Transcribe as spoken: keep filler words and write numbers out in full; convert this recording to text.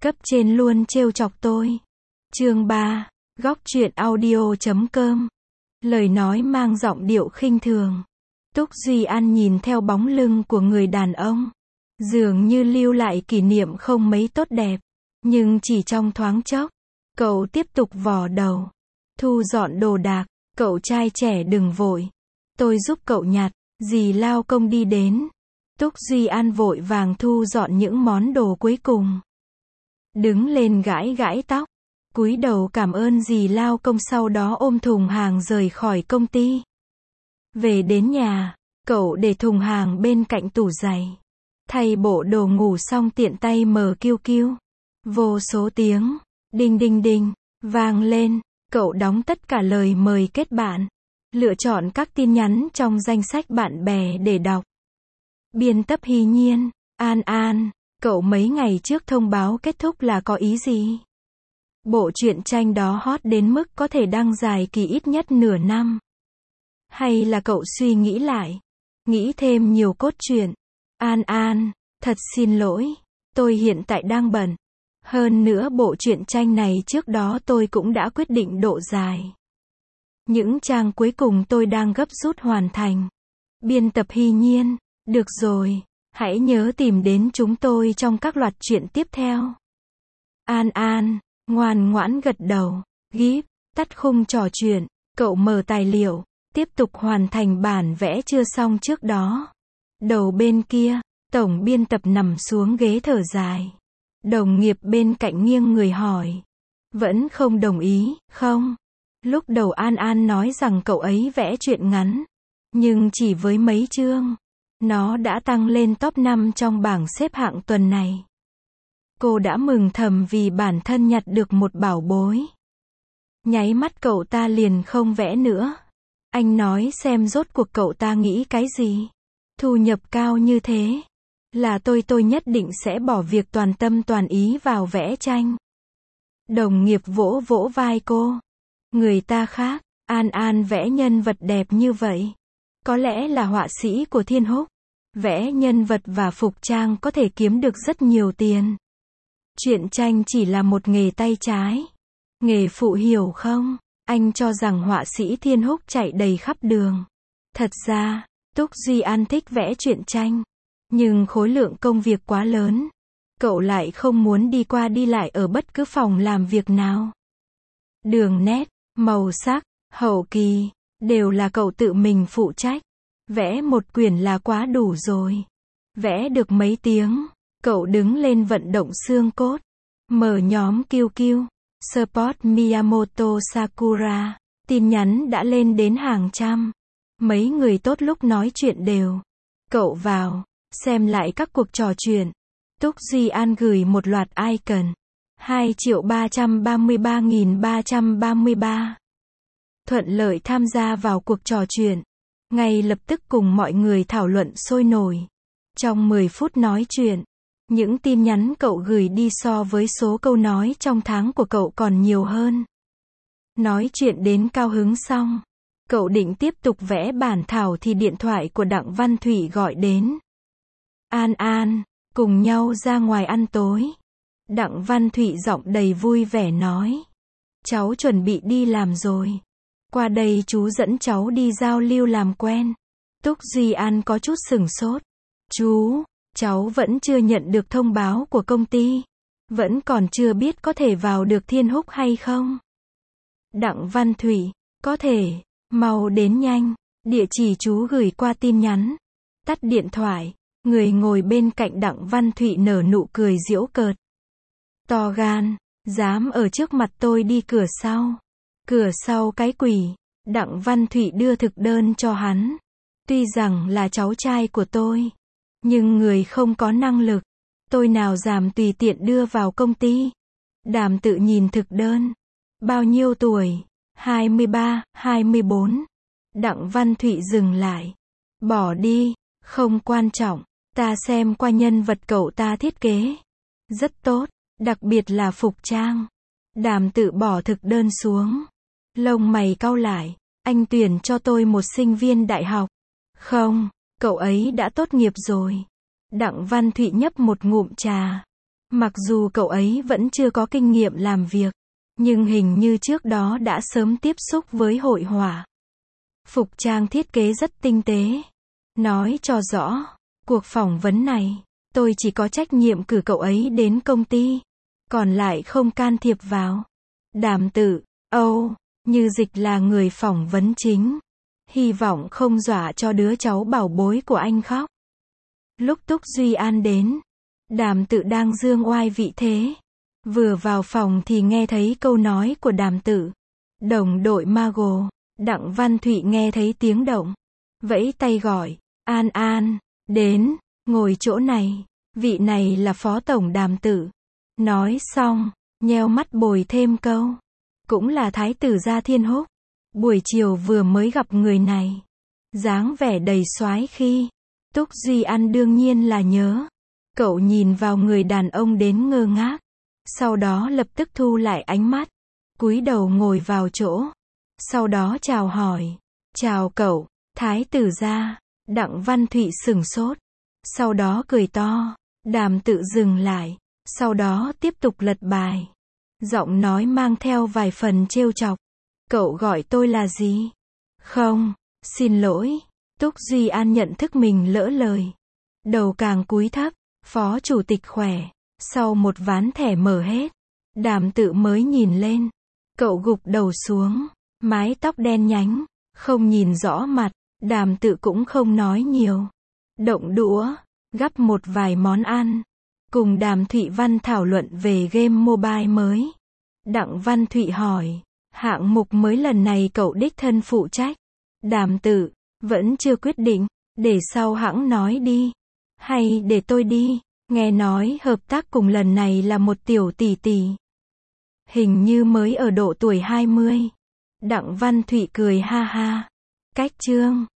Cấp trên luôn trêu chọc tôi. Chương ba, góc truyện audio chấm com. Lời nói mang giọng điệu khinh thường. Túc Duy An nhìn theo bóng lưng của người đàn ông, dường như lưu lại kỷ niệm không mấy tốt đẹp, nhưng chỉ trong thoáng chốc, cậu tiếp tục vò đầu, thu dọn đồ đạc. Cậu trai trẻ đừng vội, tôi giúp cậu nhặt. Dì lao công đi đến. Túc Duy An vội vàng thu dọn những món đồ cuối cùng, đứng lên gãi gãi tóc, cúi đầu cảm ơn dì lao công, sau đó ôm thùng hàng rời khỏi công ty. Về đến nhà, cậu để thùng hàng bên cạnh tủ giày, thay bộ đồ ngủ xong tiện tay mở kiu kiu. Vô số tiếng đinh đinh đinh vang lên. Cậu đóng tất cả lời mời kết bạn, lựa chọn các tin nhắn trong danh sách bạn bè để đọc. Biên tập Hy Nhiên, An An, cậu mấy ngày trước thông báo kết thúc là có ý gì? Bộ truyện tranh đó hot đến mức có thể đăng dài kỳ ít nhất nửa năm. Hay là cậu suy nghĩ lại, nghĩ thêm nhiều cốt truyện? An An, thật xin lỗi, tôi hiện tại đang bận. Hơn nữa bộ truyện tranh này trước đó tôi cũng đã quyết định độ dài. Những trang cuối cùng tôi đang gấp rút hoàn thành. Biên tập Hy Nhiên, được rồi, hãy nhớ tìm đến chúng tôi trong các loạt truyện tiếp theo. An An, ngoan ngoãn gật đầu. Gíp, tắt khung trò chuyện, cậu mở tài liệu, tiếp tục hoàn thành bản vẽ chưa xong trước đó. Đầu bên kia, tổng biên tập nằm xuống ghế thở dài. Đồng nghiệp bên cạnh nghiêng người hỏi. Vẫn không đồng ý, không? Lúc đầu An An nói rằng cậu ấy vẽ truyện ngắn, nhưng chỉ với mấy chương, nó đã tăng lên top năm trong bảng xếp hạng tuần này. Cô đã mừng thầm vì bản thân nhặt được một bảo bối. Nháy mắt cậu ta liền không vẽ nữa. Anh nói xem rốt cuộc cậu ta nghĩ cái gì? Thu nhập cao như thế, là tôi tôi nhất định sẽ bỏ việc toàn tâm toàn ý vào vẽ tranh. Đồng nghiệp vỗ vỗ vai cô. Người ta khác, An An vẽ nhân vật đẹp như vậy, có lẽ là họa sĩ của Thiên Húc. Vẽ nhân vật và phục trang có thể kiếm được rất nhiều tiền. Truyện tranh chỉ là một nghề tay trái. Nghề phụ hiểu không? Anh cho rằng họa sĩ Thiên Húc chạy đầy khắp đường. Thật ra, Túc Duy An thích vẽ truyện tranh, nhưng khối lượng công việc quá lớn. Cậu lại không muốn đi qua đi lại ở bất cứ phòng làm việc nào. Đường nét, màu sắc, hậu kỳ, đều là cậu tự mình phụ trách. Vẽ một quyển là quá đủ rồi. Vẽ được mấy tiếng, cậu đứng lên vận động xương cốt. Mở nhóm kiu kiu, Support Miyamoto Sakura. Tin nhắn đã lên đến hàng trăm. Mấy người tốt lúc nói chuyện đều. Cậu vào, xem lại các cuộc trò chuyện. Túc Duy An gửi một loạt icon. hai triệu ba trăm ba mươi ba nghìn ba trăm ba mươi ba. Thuận lợi tham gia vào cuộc trò chuyện. Ngay lập tức cùng mọi người thảo luận sôi nổi. Trong mười phút nói chuyện, những tin nhắn cậu gửi đi so với số câu nói trong tháng của cậu còn nhiều hơn. Nói chuyện đến cao hứng xong, cậu định tiếp tục vẽ bản thảo thì điện thoại của Đặng Văn Thụy gọi đến. An An, cùng nhau ra ngoài ăn tối. Đặng Văn Thụy giọng đầy vui vẻ nói. Cháu chuẩn bị đi làm rồi. Qua đây chú dẫn cháu đi giao lưu làm quen. Túc Duy An có chút sửng sốt. Chú, cháu vẫn chưa nhận được thông báo của công ty. Vẫn còn chưa biết có thể vào được Thiên Húc hay không. Đặng Văn Thụy, có thể, mau đến nhanh. Địa chỉ chú gửi qua tin nhắn. Tắt điện thoại, người ngồi bên cạnh Đặng Văn Thụy nở nụ cười giễu cợt. To gan, dám ở trước mặt tôi đi cửa sau. Cửa sau cái quỷ. Đặng Văn Thụy đưa thực đơn cho hắn. Tuy rằng là cháu trai của tôi, nhưng người không có năng lực, tôi nào dám tùy tiện đưa vào công ty. Đàm Tự nhìn thực đơn. Bao nhiêu tuổi? hai mươi ba, hai mươi bốn. Đặng Văn Thụy dừng lại. Bỏ đi, không quan trọng. Ta xem qua nhân vật cậu ta thiết kế. Rất tốt, đặc biệt là phục trang. Đàm Tự bỏ thực đơn xuống. Lông mày cau lại. Anh tuyển cho tôi một sinh viên đại học. Không, cậu ấy đã tốt nghiệp rồi. Đặng Văn Thụy nhấp một ngụm trà. Mặc dù cậu ấy vẫn chưa có kinh nghiệm làm việc, nhưng hình như trước đó đã sớm tiếp xúc với hội họa. Phục trang thiết kế rất tinh tế. Nói cho rõ, cuộc phỏng vấn này, tôi chỉ có trách nhiệm cử cậu ấy đến công ty, còn lại không can thiệp vào. Đàm Tự, Âu, Như Dịch là người phỏng vấn chính. Hy vọng không dọa cho đứa cháu bảo bối của anh khóc. Lúc Túc Duy An đến, Đàm Tự đang dương oai vị thế. Vừa vào phòng thì nghe thấy câu nói của Đàm Tự. Đồng đội Mago, Đặng Văn Thụy nghe thấy tiếng động. Vẫy tay gọi, An An, đến, ngồi chỗ này, vị này là Phó Tổng Đàm Tự. Nói xong, nheo mắt bồi thêm câu. Cũng là Thái tử Gia Thiên Húc. Buổi chiều vừa mới gặp người này. Dáng vẻ đầy soái khi. Túc Duy An đương nhiên là nhớ. Cậu nhìn vào người đàn ông đến ngơ ngác. Sau đó lập tức thu lại ánh mắt. Cúi đầu ngồi vào chỗ. Sau đó chào hỏi. Chào cậu, Thái tử Gia. Đặng Văn Thụy sửng sốt. Sau đó cười to. Đàm Tự dừng lại. Sau đó tiếp tục lật bài. Giọng nói mang theo vài phần trêu chọc. Cậu gọi tôi là gì? Không, xin lỗi. Túc Duy An nhận thức mình lỡ lời. Đầu càng cúi thấp. Phó chủ tịch khỏe. Sau một ván thẻ mở hết, Đàm Tự mới nhìn lên. Cậu gục đầu xuống. Mái tóc đen nhánh. Không nhìn rõ mặt. Đàm Tự cũng không nói nhiều. Động đũa. Gắp một vài món ăn. Cùng Đàm Thụy Văn thảo luận về game mobile mới. Đặng Văn Thụy hỏi. Hạng mục mới lần này cậu đích thân phụ trách. Đàm Tự. Vẫn chưa quyết định. Để sau hãng nói đi. Hay để tôi đi. Nghe nói hợp tác cùng lần này là một tiểu tỷ tỷ. Hình như mới ở độ tuổi hai mươi. Đặng Văn Thụy cười ha ha. Cách chương.